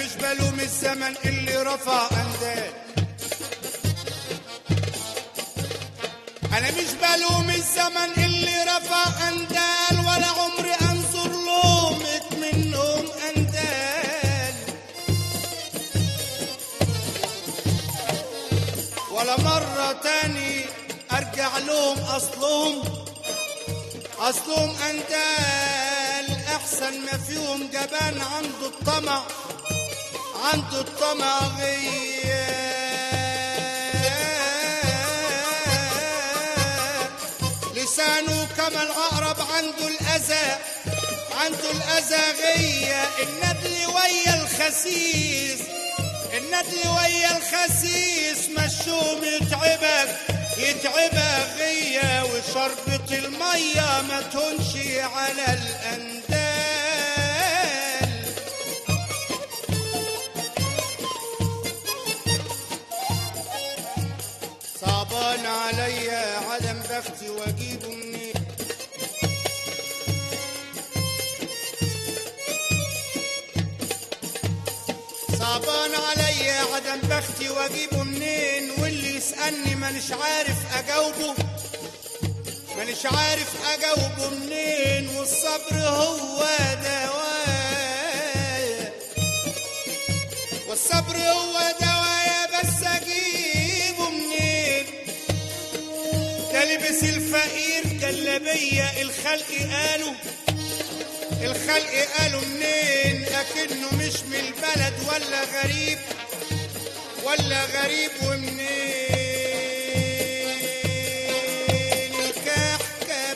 مش بلوم الزمن اللي رفع أندال، أنا مش بلوم الزمن اللي رفع أندال، ولا عمري أنظر لومة منهم أندال، ولا مرة تاني أرجع لهم أصلهم أندال. أحسن ما فيهم جبان عنده الطمع لسانه كما العقرب عنده الأذى غية. الندل ويا الخسيس مشوم يتعبك غية، وشربة المية ما تهونش على الأندال. صعبان عليا عدم بختي واجيبه منين، صعبان عليا عدم بختي واجيبه منين، واللي يسألني مانيش عارف اجاوبه منين، والصبر هو دوايا بس اجيبه منين. ده لبس الفقير جلابية الخلق قالوا منين، لكنه مش من البلد ولا غريب ومنين. الكحكة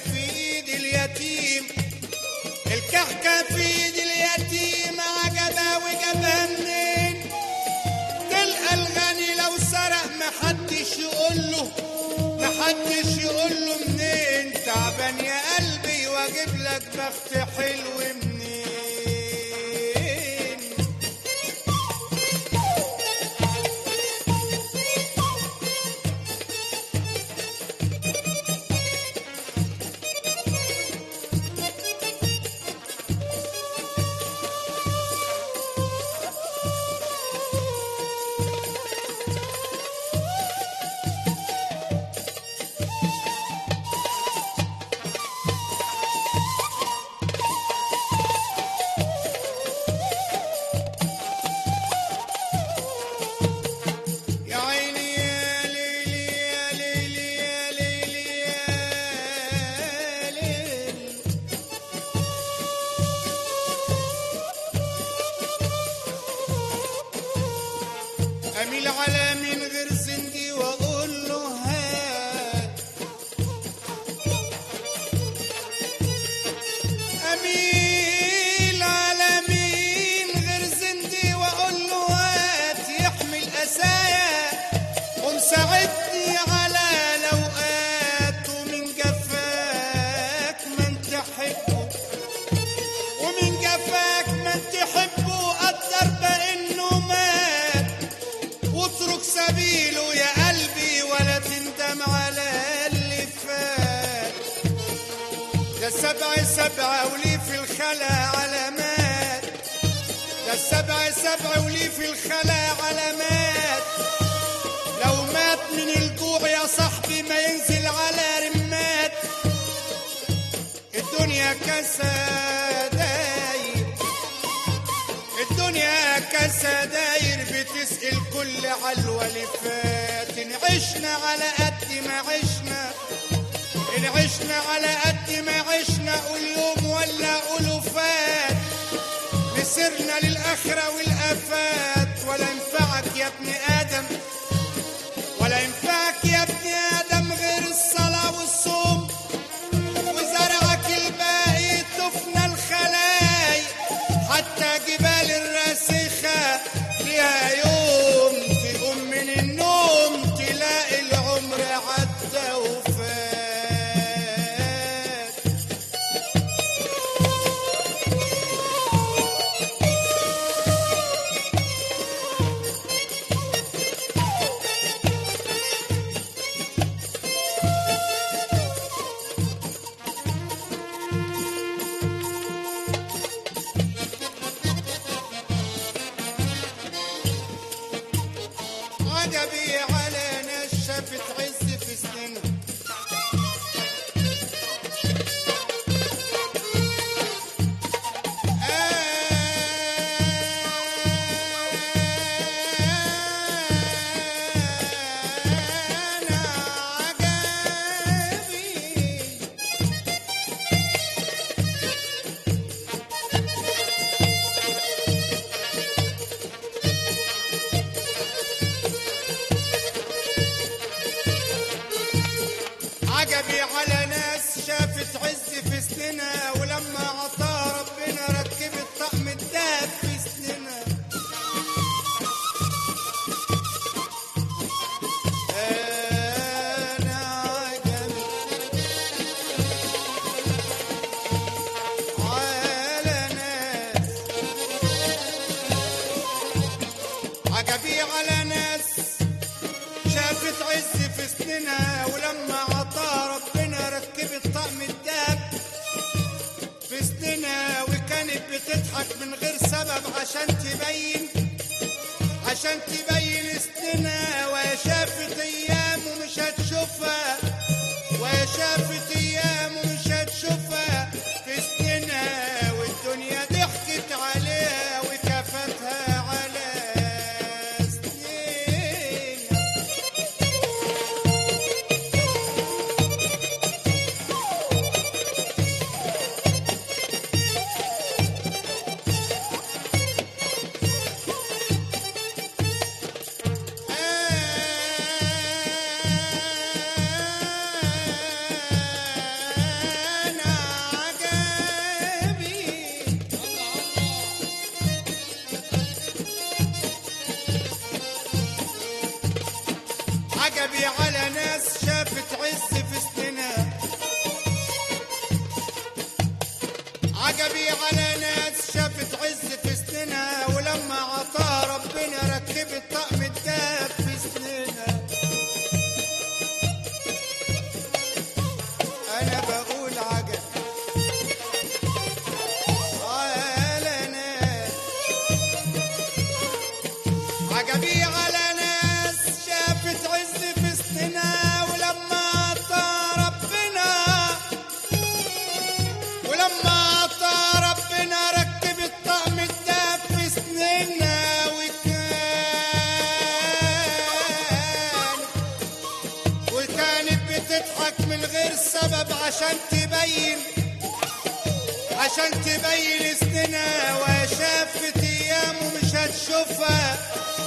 في ايد اليتيم عجبها وجابها منين. تلقى الغني لو سرق محدش يقول له منين. تعبان يا قلبي واجيب لك بخت حلو منين. أميل على من غير زندي وأقول له هات، أميل على من غير زندي وأقول له هات، يحمل أسايا ومساعدني على لوقات، ومن جفاك من تحبه قدر بأنه مات، واترك سبيله يا قلبي ولا تندم على اللي فات. ده سبع ولي في الخلا علامات، ده سبع ولي في الخلا علامات. لو مات من الجوع يا صاحبي ما ينزل على رمات. الدنيا كسداير بتسأل كل علوة اللي فات. إن عشنا على قد ما عشنا قول يوم ولا قولوا فات. مسرنا للآخرة والآفات، ولا ينفعك يا ابن آدم غير الصلاة والصوم، وزرعك الباقي تفنى الخلايق. حتى جبال الراسخة ليها يوم تقوم من النوم تلاقي العمر عدى وفات. في سنينها، وكانت بتضحك من غير سبب عشان تبين سنينها. وهي شافت ايام ومش هتشوفها، وهي شافت ايام ومش هتشوفها في سنينها، والدنيا ضحكت عليها وكفتها على سنينها. عجبي على ناس شافت عز في سنينها، عجبي على ناس شافت عز في سنينها، ولما عطاها ربنا ركبت طقم الدهب في سنينها. انا بقول عجب على ناس، عجبي على ناس شافت عز في سنينها، ولما عطا ربنا ركبت طقم الدهب في سنينها. وكانت بتضحك من غير سبب عشان تبين سنينها. وهي شافت ايام ومش هتشوفها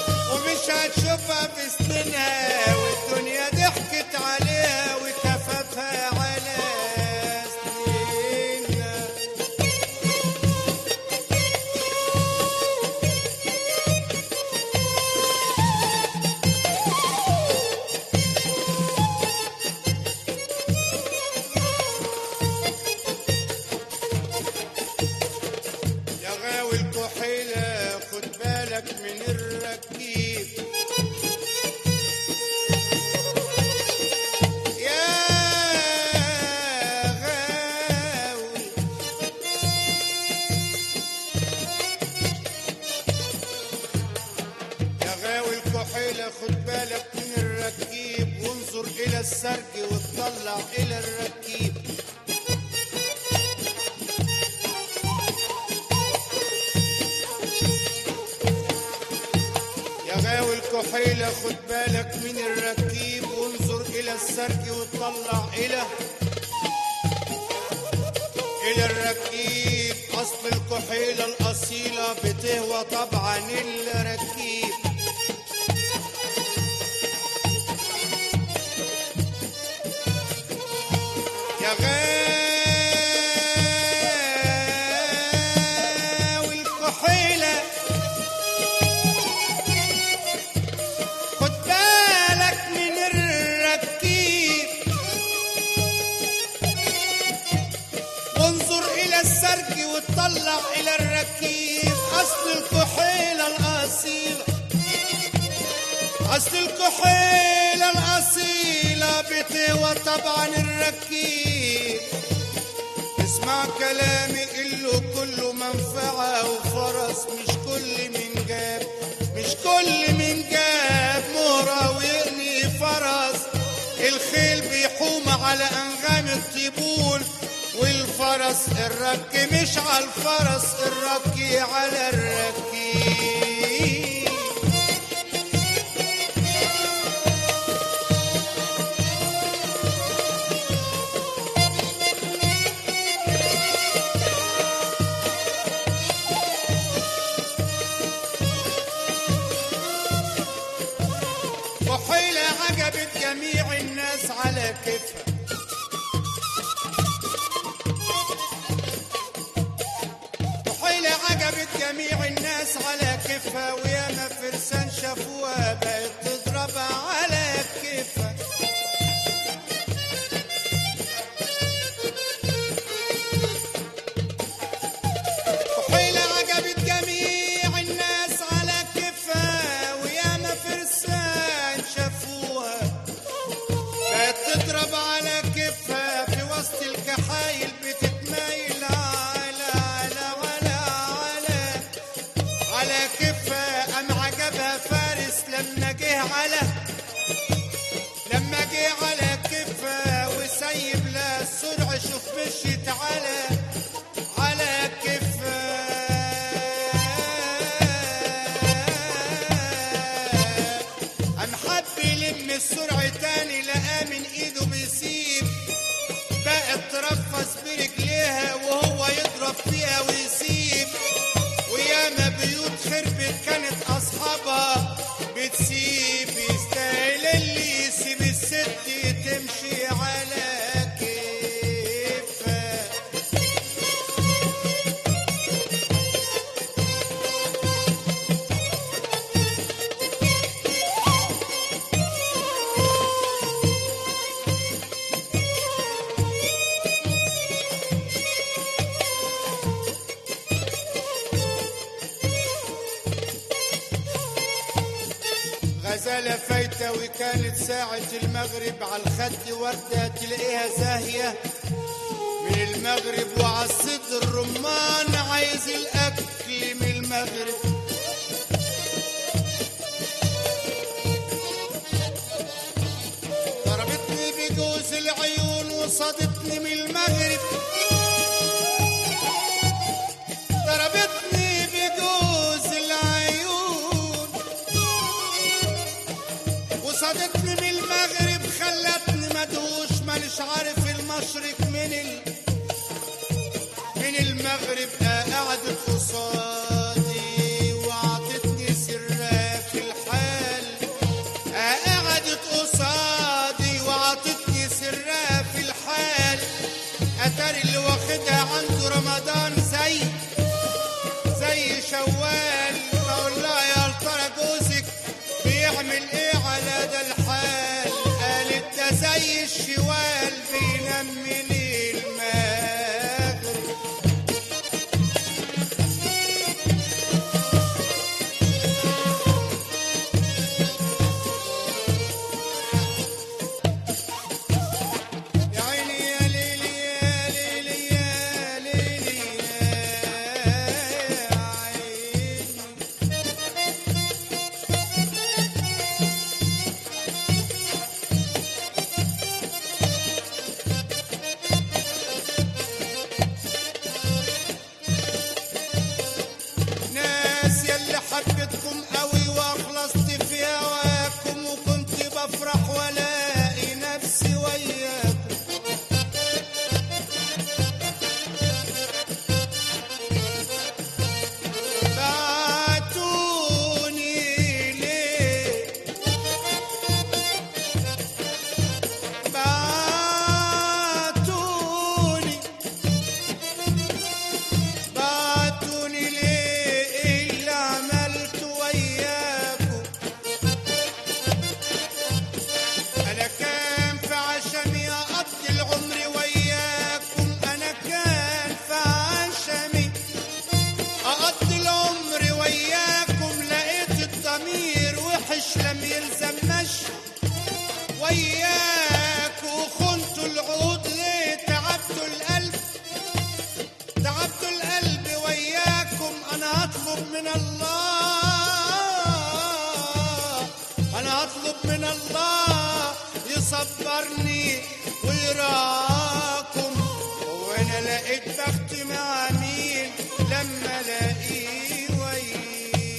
في سنينها، والدنيا ضحكت عليها وكفتها على سنينها. يا غاوي الكحيلة خد بالك من الركيب، خد بالك من الركيب، وانظر إلى السرج وتطلع إلى الركيب. يا غاوي الكحيلة خد بالك من الركيب، وانظر إلى السرج وتطلع إلى الركيب. أصل الكحيلة الأصيلة بتهوى طبعا الركيب. يا غاوي الكحيلة خد بالك من الركيب، وانظر إلى السرج وتطلع إلى الركيب. أصل الكحيلة الأصيلة بتهوى طبعا الركيب. اسمع كلامي إله كله منفعة وفرس، مش كل من جاب مهرة ويقني فرس. الخيل بيحوم على أنغام الطبول، والفرس الركي مش على الفرس، الركي على الركي. كحيلة عجبت جميع الناس على كيفها، كحيلة عجبت جميع الناس على كيفها، وياما فرسان شافوها بقت تضرب على كيفها. كحيلة عجبت جميع الناس على كيفها، وياما فرسان شافوها بقت تضرب على كيفها. في وسط الكحايل بتتمايل على غزالة فايتة وكانت ساعة المغرب، على الخد وردة تلاقيها زاهية من المغرب، وعلى الصدر الرمان عايز الأكل من المغرب. ضربتني بجوز العيون وصادتني من المغرب، ضربتني بجوز العيون وصادتني من المغرب، خلتني مدهوش مانيش عارف المشرق من المغرب. قعدت قصادي وعطتني سرها في الحال، قعدت قصادي وعطتني سرها في الحال. اتاري اللي واخدها عنده رمضان زي شوال. بقول لها يا ترى جوزك بيعمل ايه على ده الحال؟ قالت ده زي الشوال بينام من المغرب. يا عيني يا ليلي يا ليلي يا ليلي يا عيني. ناس يلي حبيتكم قوي واخلصت في هواكم، وكنت بفرح والاقي نفسي وياكم. بعتوني ليه؟ بعتوني ليه؟ ايه اللي عملته وياكم؟ انا كان في عشمي اقضي العمر وياكم، انا كان في عشمي اقضي العمر وياكم. لقيت الضمير وحش لم يلزمناش وياكوا، خنتوا العود ليه؟ تعبتوا القلب وياكم. انا هطلب من الله يصبرني ويراكم. وانا لقيت بختي مع مين لما الاقيه وياكم؟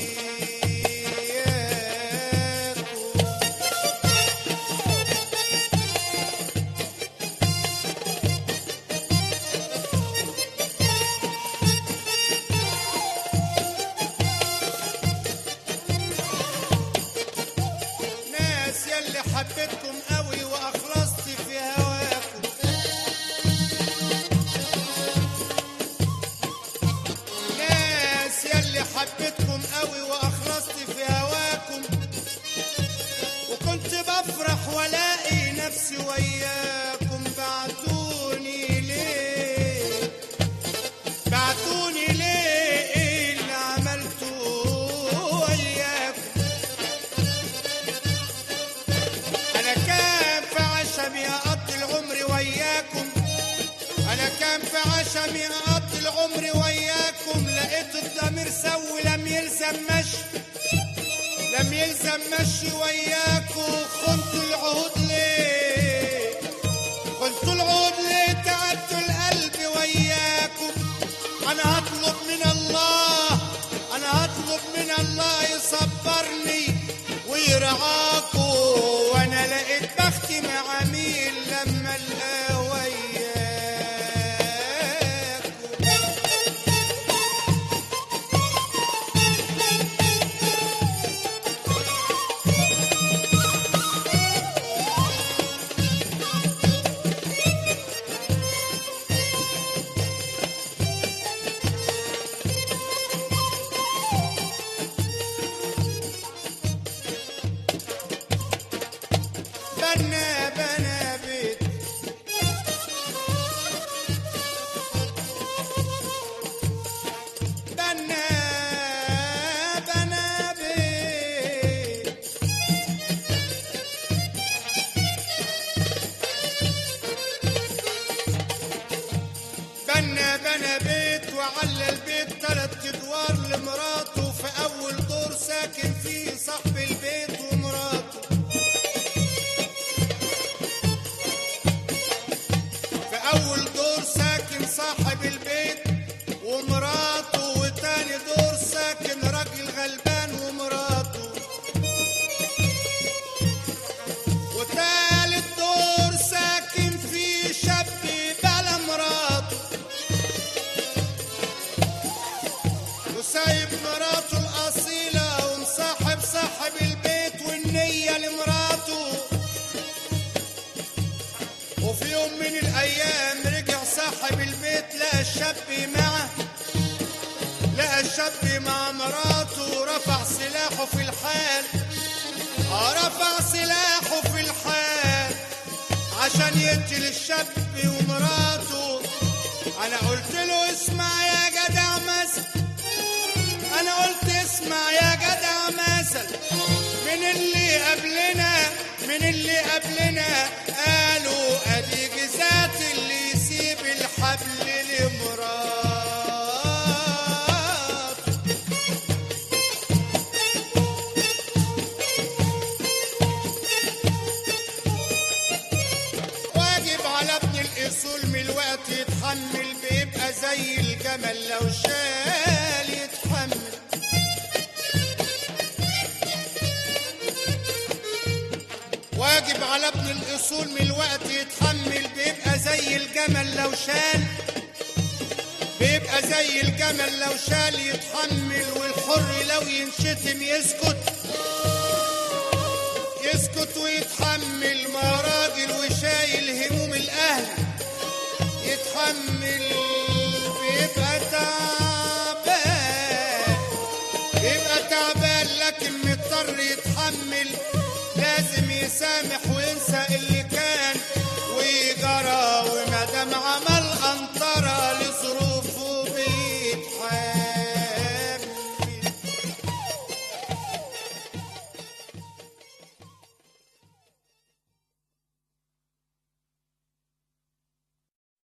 ناس يلي حبيتكم قوي واخلصت في هواكم، ناس يلي حبيتكم قوي واخلصت في هواكم، وكنت بفرح والاقي نفسي وياكم. بعتوني ليه؟ ايه اللي عملته وياكم؟ انا كان في عشمي اقضي العمر وياكم، انا كان في عشمي اقضي العمر وياكم. لقيت الضمير سوي لم يلزم مشي وياكم. خنتوا العهود ليه؟ تعبتوا القلب وياكم. انا هطلب من الله يصبرني ويرعاكم. وانا لقيت بختي مع مين لما القاه وياكم؟ وسايب مراته الأصيلة ومصاحب صاحب البيت والنية لمراته. وفي يوم من الأيام رجع صاحب البيت لقى الشاب مع مراته رفع سلاحه في الحال. رفع سلاحه في الحال عشان يقتل الشاب ومراته. انا قلت له اسمع يا جدع مثل، انا قلت اسمع يا جدع مثل، من اللي قبلنا قالوا ادي جزات اللي يسيب الحبل لمراته. واجب على ابن الاصول من الوقت يتحمل، بيبقى زي الجمل لو شال يتحمل. واجب على ابن الاصول من الوقت يتحمل، بيبقى زي الجمل لو شال، بيبقى زي الجمل لو شال يتحمل. والحر لو ينشتم يسكت ويتحمل. ما راجل وشايل هموم الاهل يتحمل.